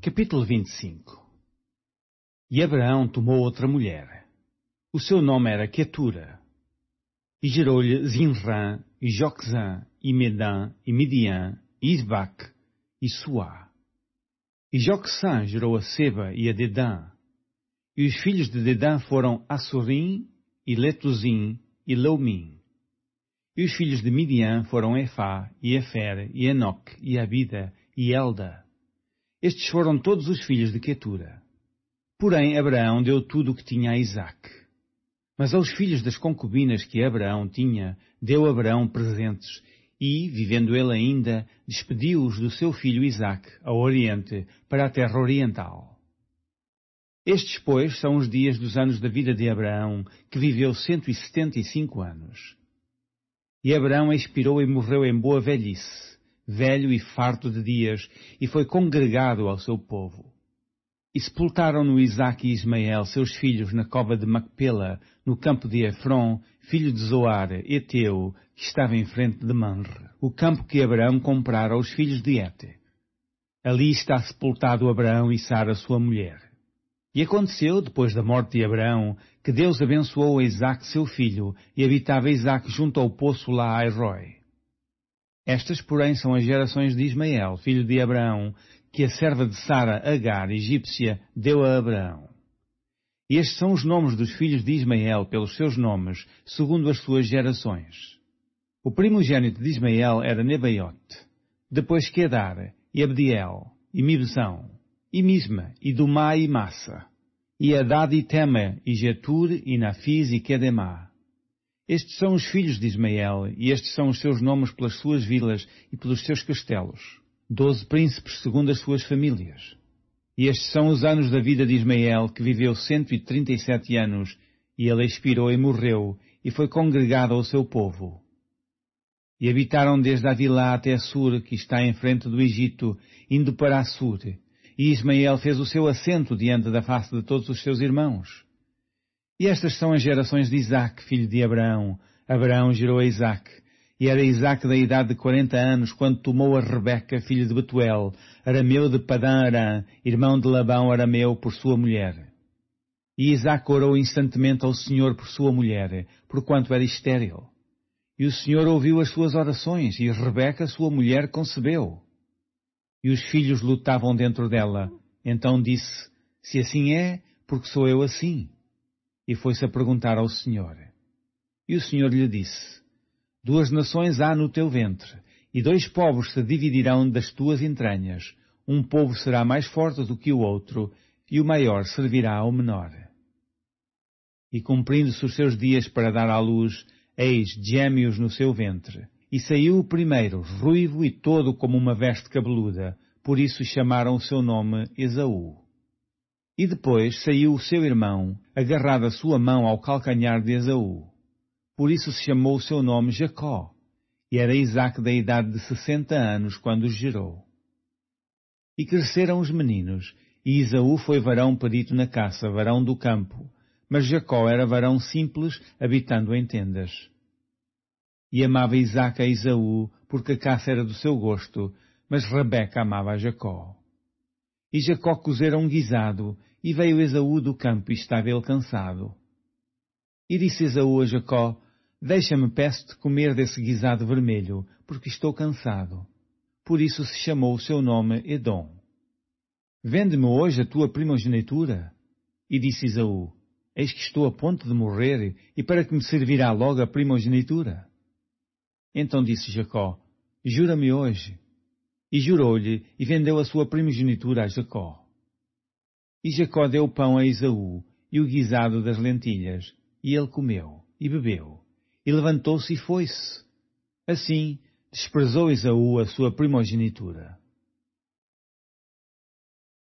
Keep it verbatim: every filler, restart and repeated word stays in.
Capítulo vinte e cinco. E Abraão tomou outra mulher. O seu nome era Quetura. E gerou-lhe Zinrã, e Joquezã, e Medã, e Midian, e Isbaque, e Suá. E Joquezã gerou a Seba e a Dedã. E os filhos de Dedã foram Assurim, e Letuzim, e Leumim. E os filhos de Midian foram Efá, e Efer, e Enoque, e Abida, e Elda. Estes foram todos os filhos de Quetura. Porém, Abraão deu tudo o que tinha a Isaque. Mas aos filhos das concubinas que Abraão tinha, deu Abraão presentes, e, vivendo ele ainda, despediu-os do seu filho Isaque, ao oriente, para a terra oriental. Estes, pois, são os dias dos anos da vida de Abraão, que viveu cento e setenta e cinco anos. E Abraão expirou e morreu em boa velhice, velho e farto de dias, e foi congregado ao seu povo. E sepultaram-no Isaque e Ismael, seus filhos, na cova de Macpela, no campo de Efron, filho de Zoar, Eteu, que estava em frente de Manre, o campo que Abraão comprara aos filhos de Hete. Ali está sepultado Abraão e Sara, sua mulher. E aconteceu, depois da morte de Abraão, que Deus abençoou a Isaque, seu filho, e habitava Isaque junto ao poço Laai-roi. Estas, porém, são as gerações de Ismael, filho de Abraão, que a serva de Sara, Agar, egípcia, deu a Abraão. E estes são os nomes dos filhos de Ismael pelos seus nomes, segundo as suas gerações. O primogênito de Ismael era Nebaiote, depois Quedar, e Abdiel, e Mibzão, e Misma, e Dumá e Massa, e Hadad e Tema, e Getur, e Nafis e Quedemá. Estes são os filhos de Ismael, e estes são os seus nomes pelas suas vilas e pelos seus castelos. Doze príncipes segundo as suas famílias. E estes são os anos da vida de Ismael, que viveu cento e trinta e sete anos, e ele expirou e morreu, e foi congregado ao seu povo. E habitaram desde Avilá até Assur, que está em frente do Egito, indo para Assur. E Ismael fez o seu assento diante da face de todos os seus irmãos. E estas são as gerações de Isaque, filho de Abraão. Abraão gerou a Isaque. E era Isaque da idade de quarenta anos, quando tomou a Rebeca, filho de Betuel, arameu de Padã-Arã, irmão de Labão arameu, por sua mulher. E Isaque orou instantemente ao Senhor por sua mulher, porquanto era estéril. E o Senhor ouviu as suas orações, e Rebeca, sua mulher, concebeu. E os filhos lutavam dentro dela. Então disse, se assim é, porque sou eu assim? E foi-se a perguntar ao Senhor. E o Senhor lhe disse, duas nações há no teu ventre, e dois povos se dividirão das tuas entranhas. Um povo será mais forte do que o outro, e o maior servirá ao menor. E cumprindo-se os seus dias para dar à luz, eis gêmeos no seu ventre. E saiu o primeiro, ruivo e todo como uma veste cabeluda, por isso chamaram o seu nome Esaú. E depois saiu o seu irmão, agarrado a sua mão ao calcanhar de Esaú. Por isso se chamou o seu nome Jacó, e era Isaque da idade de sessenta anos quando os gerou. E cresceram os meninos, e Esaú foi varão perito na caça, varão do campo, mas Jacó era varão simples, habitando em tendas. E amava Isaque a Esaú, porque a caça era do seu gosto, mas Rebeca amava a Jacó. E Jacó cozera um guisado, e veio Esaú do campo, e estava ele cansado. E disse Esaú a Jacó, deixa-me, peço-te, comer desse guisado vermelho, porque estou cansado. Por isso se chamou o seu nome Edom. Vende-me hoje a tua primogenitura. E disse Esaú, eis que estou a ponto de morrer, e para que me servirá logo a primogenitura? Então disse Jacó, jura-me hoje. E jurou-lhe, e vendeu a sua primogenitura a Jacó. E Jacó deu pão a Esaú, e o guisado das lentilhas, e ele comeu, e bebeu, e levantou-se e foi-se. Assim, desprezou Esaú a sua primogenitura.